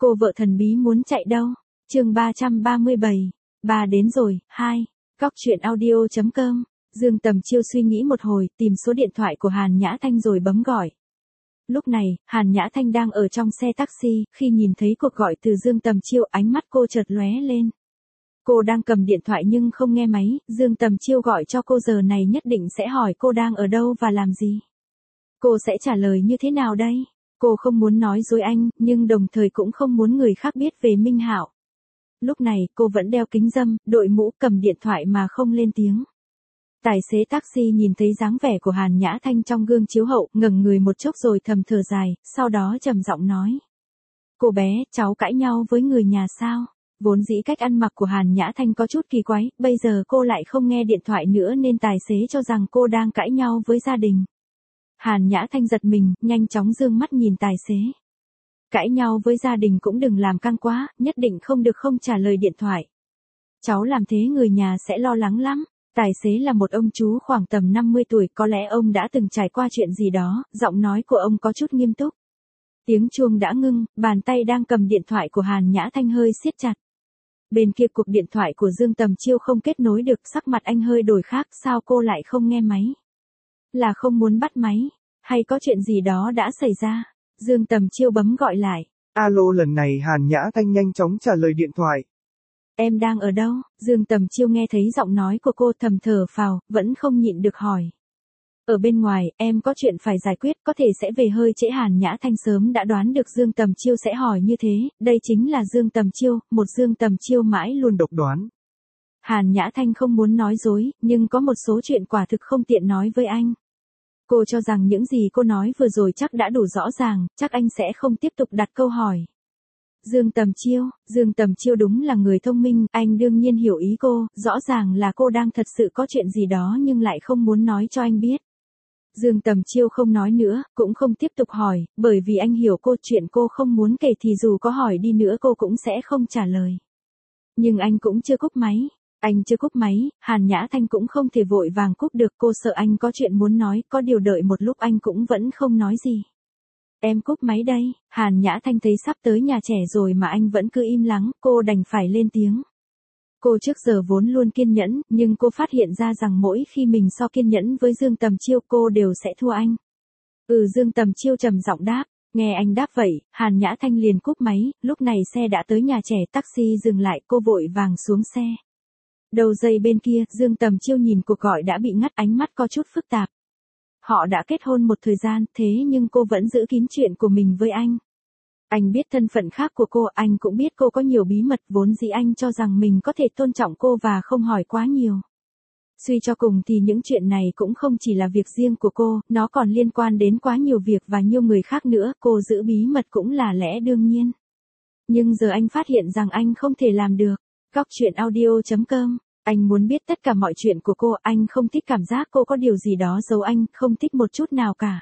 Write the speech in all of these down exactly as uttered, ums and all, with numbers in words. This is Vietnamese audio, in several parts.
Cô vợ thần bí muốn chạy đâu? Chương ba trăm ba mươi bảy. Bà đến rồi. Hai. Góc truyện audio chấm com. Dương Tầm Chiêu suy nghĩ một hồi, tìm số điện thoại của Hàn Nhã Thanh rồi bấm gọi. Lúc này, Hàn Nhã Thanh đang ở trong xe taxi, khi nhìn thấy cuộc gọi từ Dương Tầm Chiêu, ánh mắt cô chợt lóe lên. Cô đang cầm điện thoại nhưng không nghe máy, Dương Tầm Chiêu gọi cho cô giờ này nhất định sẽ hỏi cô đang ở đâu và làm gì. Cô sẽ trả lời như thế nào đây? Cô không muốn nói dối anh, nhưng đồng thời cũng không muốn người khác biết về Minh Hạo. Lúc này, cô vẫn đeo kính râm, đội mũ, cầm điện thoại mà không lên tiếng. Tài xế taxi nhìn thấy dáng vẻ của Hàn Nhã Thanh trong gương chiếu hậu, ngẩng người một chốc rồi thầm thở dài, sau đó trầm giọng nói. Cô bé, cháu cãi nhau với người nhà sao? Vốn dĩ cách ăn mặc của Hàn Nhã Thanh có chút kỳ quái, bây giờ cô lại không nghe điện thoại nữa nên tài xế cho rằng cô đang cãi nhau với gia đình. Hàn Nhã Thanh giật mình, nhanh chóng dương mắt nhìn tài xế. Cãi nhau với gia đình cũng đừng làm căng quá, nhất định không được không trả lời điện thoại. Cháu làm thế người nhà sẽ lo lắng lắm. Tài xế là một ông chú khoảng tầm năm mươi tuổi, có lẽ ông đã từng trải qua chuyện gì đó, giọng nói của ông có chút nghiêm túc. Tiếng chuông đã ngưng, bàn tay đang cầm điện thoại của Hàn Nhã Thanh hơi siết chặt. Bên kia cuộc điện thoại của Dương Tầm Chiêu không kết nối được, sắc mặt anh hơi đổi khác, sao cô lại không nghe máy? Là không muốn bắt máy, hay có chuyện gì đó đã xảy ra? Dương Tầm Chiêu bấm gọi lại. Alo, lần này Hàn Nhã Thanh nhanh chóng trả lời điện thoại. Em đang ở đâu? Dương Tầm Chiêu nghe thấy giọng nói của cô thầm thở phào, vẫn không nhịn được hỏi. Ở bên ngoài, em có chuyện phải giải quyết, có thể sẽ về hơi trễ. Hàn Nhã Thanh sớm đã đoán được Dương Tầm Chiêu sẽ hỏi như thế, đây chính là Dương Tầm Chiêu, một Dương Tầm Chiêu mãi luôn độc đoán. Hàn Nhã Thanh không muốn nói dối, nhưng có một số chuyện quả thực không tiện nói với anh. Cô cho rằng những gì cô nói vừa rồi chắc đã đủ rõ ràng, chắc anh sẽ không tiếp tục đặt câu hỏi. Dương Tầm Chiêu, Dương Tầm Chiêu đúng là người thông minh, anh đương nhiên hiểu ý cô, rõ ràng là cô đang thật sự có chuyện gì đó nhưng lại không muốn nói cho anh biết. Dương Tầm Chiêu không nói nữa, cũng không tiếp tục hỏi, bởi vì anh hiểu cô, chuyện cô không muốn kể thì dù có hỏi đi nữa cô cũng sẽ không trả lời. Nhưng anh cũng chưa cúp máy. Anh chưa cúp máy, Hàn Nhã Thanh cũng không thể vội vàng cúp được, cô sợ anh có chuyện muốn nói, có điều đợi một lúc anh cũng vẫn không nói gì. Em cúp máy đây. Hàn Nhã Thanh thấy sắp tới nhà trẻ rồi mà anh vẫn cứ im lắng, cô đành phải lên tiếng. Cô trước giờ vốn luôn kiên nhẫn, nhưng cô phát hiện ra rằng mỗi khi mình so kiên nhẫn với Dương Tầm Chiêu cô đều sẽ thua anh. Ừ, Dương Tầm Chiêu trầm giọng đáp. Nghe anh đáp vậy, Hàn Nhã Thanh liền cúp máy, lúc này xe đã tới nhà trẻ, taxi dừng lại, cô vội vàng xuống xe. Đầu dây bên kia, Dương Tầm Chiêu nhìn cuộc gọi đã bị ngắt, ánh mắt có chút phức tạp. Họ đã kết hôn một thời gian, thế nhưng cô vẫn giữ kín chuyện của mình với anh. Anh biết thân phận khác của cô, anh cũng biết cô có nhiều bí mật, vốn dĩ anh cho rằng mình có thể tôn trọng cô và không hỏi quá nhiều. Suy cho cùng thì những chuyện này cũng không chỉ là việc riêng của cô, nó còn liên quan đến quá nhiều việc và nhiều người khác nữa, cô giữ bí mật cũng là lẽ đương nhiên. Nhưng giờ anh phát hiện rằng anh không thể làm được. Góc truyện audio chấm com. Anh muốn biết tất cả mọi chuyện của cô, anh không thích cảm giác cô có điều gì đó giấu anh, không thích một chút nào cả.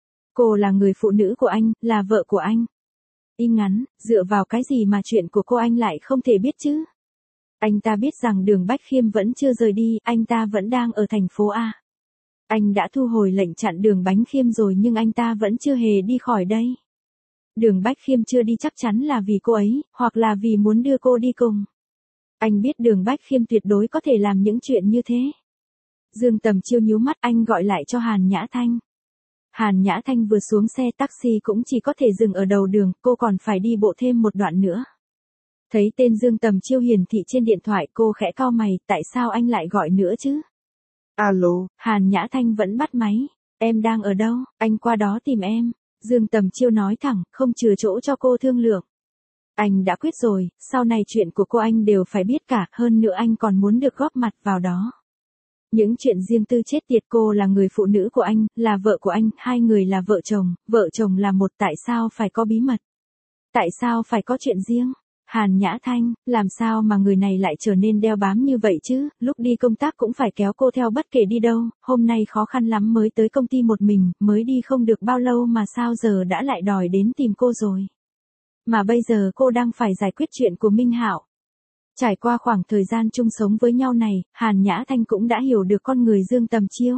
Cô là người phụ nữ của anh, là vợ của anh. Im ngắn, dựa vào cái gì mà chuyện của cô anh lại không thể biết chứ? Anh ta biết rằng Đường Bách Khiêm vẫn chưa rời đi, anh ta vẫn đang ở thành phố A. Anh đã thu hồi lệnh chặn Đường Bánh Khiêm rồi nhưng anh ta vẫn chưa hề đi khỏi đây. Đường Bách Khiêm chưa đi chắc chắn là vì cô ấy, hoặc là vì muốn đưa cô đi cùng. Anh biết Đường Bách Khiêm tuyệt đối có thể làm những chuyện như thế. Dương Tầm Chiêu nhíu mắt, anh gọi lại cho Hàn Nhã Thanh. Hàn Nhã Thanh vừa xuống xe taxi cũng chỉ có thể dừng ở đầu đường, cô còn phải đi bộ thêm một đoạn nữa. Thấy tên Dương Tầm Chiêu hiển thị trên điện thoại, cô khẽ cau mày, tại sao anh lại gọi nữa chứ? Alo. Hàn Nhã Thanh vẫn bắt máy. Em đang ở đâu? Anh qua đó tìm em. Dương Tầm Chiêu nói thẳng, không chừa chỗ cho cô thương lượng. Anh đã quyết rồi, sau này chuyện của cô anh đều phải biết cả, hơn nữa anh còn muốn được góp mặt vào đó. Những chuyện riêng tư chết tiệt, cô là người phụ nữ của anh, là vợ của anh, hai người là vợ chồng, vợ chồng là một, tại sao phải có bí mật? Tại sao phải có chuyện riêng? Hàn Nhã Thanh, làm sao mà người này lại trở nên đeo bám như vậy chứ, lúc đi công tác cũng phải kéo cô theo bất kể đi đâu, hôm nay khó khăn lắm mới tới công ty một mình, mới đi không được bao lâu mà sao giờ đã lại đòi đến tìm cô rồi. Mà bây giờ cô đang phải giải quyết chuyện của Minh Hạo. Trải qua khoảng thời gian chung sống với nhau này, Hàn Nhã Thanh cũng đã hiểu được con người Dương Tầm Chiêu.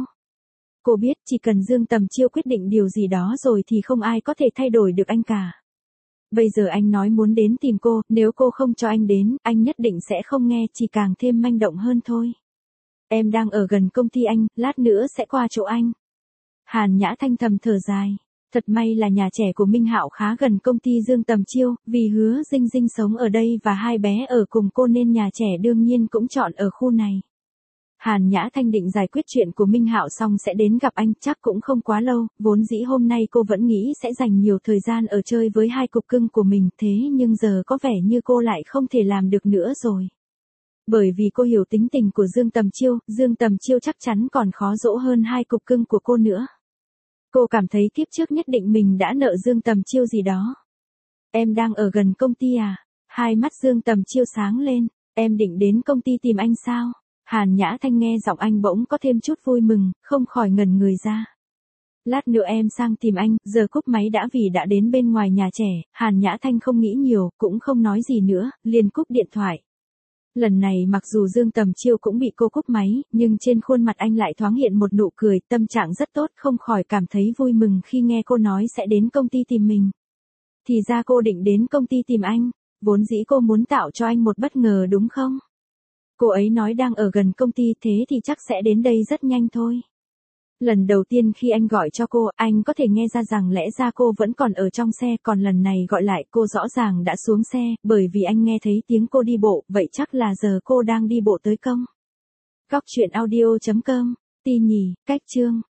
Cô biết chỉ cần Dương Tầm Chiêu quyết định điều gì đó rồi thì không ai có thể thay đổi được anh cả. Bây giờ anh nói muốn đến tìm cô, nếu cô không cho anh đến, anh nhất định sẽ không nghe, chỉ càng thêm manh động hơn thôi. Em đang ở gần công ty anh, lát nữa sẽ qua chỗ anh. Hàn Nhã Thanh thầm thở dài. Thật may là nhà trẻ của Minh Hạo khá gần công ty Dương Tầm Chiêu, vì Hứa Dinh Dinh sống ở đây và hai bé ở cùng cô nên nhà trẻ đương nhiên cũng chọn ở khu này. Hàn Nhã Thanh định giải quyết chuyện của Minh Hạo xong sẽ đến gặp anh, chắc cũng không quá lâu, vốn dĩ hôm nay cô vẫn nghĩ sẽ dành nhiều thời gian ở chơi với hai cục cưng của mình, thế nhưng giờ có vẻ như cô lại không thể làm được nữa rồi. Bởi vì cô hiểu tính tình của Dương Tầm Chiêu, Dương Tầm Chiêu chắc chắn còn khó dỗ hơn hai cục cưng của cô nữa. Cô cảm thấy kiếp trước nhất định mình đã nợ Dương Tầm Chiêu gì đó. Em đang ở gần công ty à? Hai mắt Dương Tầm Chiêu sáng lên, em định đến công ty tìm anh sao? Hàn Nhã Thanh nghe giọng anh bỗng có thêm chút vui mừng, không khỏi ngẩn người ra. Lát nữa em sang tìm anh, giờ cúp máy đã vì đã đến bên ngoài nhà trẻ, Hàn Nhã Thanh không nghĩ nhiều, cũng không nói gì nữa, liền cúp điện thoại. Lần này mặc dù Dương Tầm Chiêu cũng bị cô cúp máy, nhưng trên khuôn mặt anh lại thoáng hiện một nụ cười, tâm trạng rất tốt, không khỏi cảm thấy vui mừng khi nghe cô nói sẽ đến công ty tìm mình. Thì ra cô định đến công ty tìm anh, vốn dĩ cô muốn tạo cho anh một bất ngờ đúng không? Cô ấy nói đang ở gần công ty, thế thì chắc sẽ đến đây rất nhanh thôi. Lần đầu tiên khi anh gọi cho cô, anh có thể nghe ra rằng lẽ ra cô vẫn còn ở trong xe, còn lần này gọi lại cô rõ ràng đã xuống xe, bởi vì anh nghe thấy tiếng cô đi bộ, vậy chắc là giờ cô đang đi bộ tới công. Góc truyện audio chấm com, tin nhì, cách chương.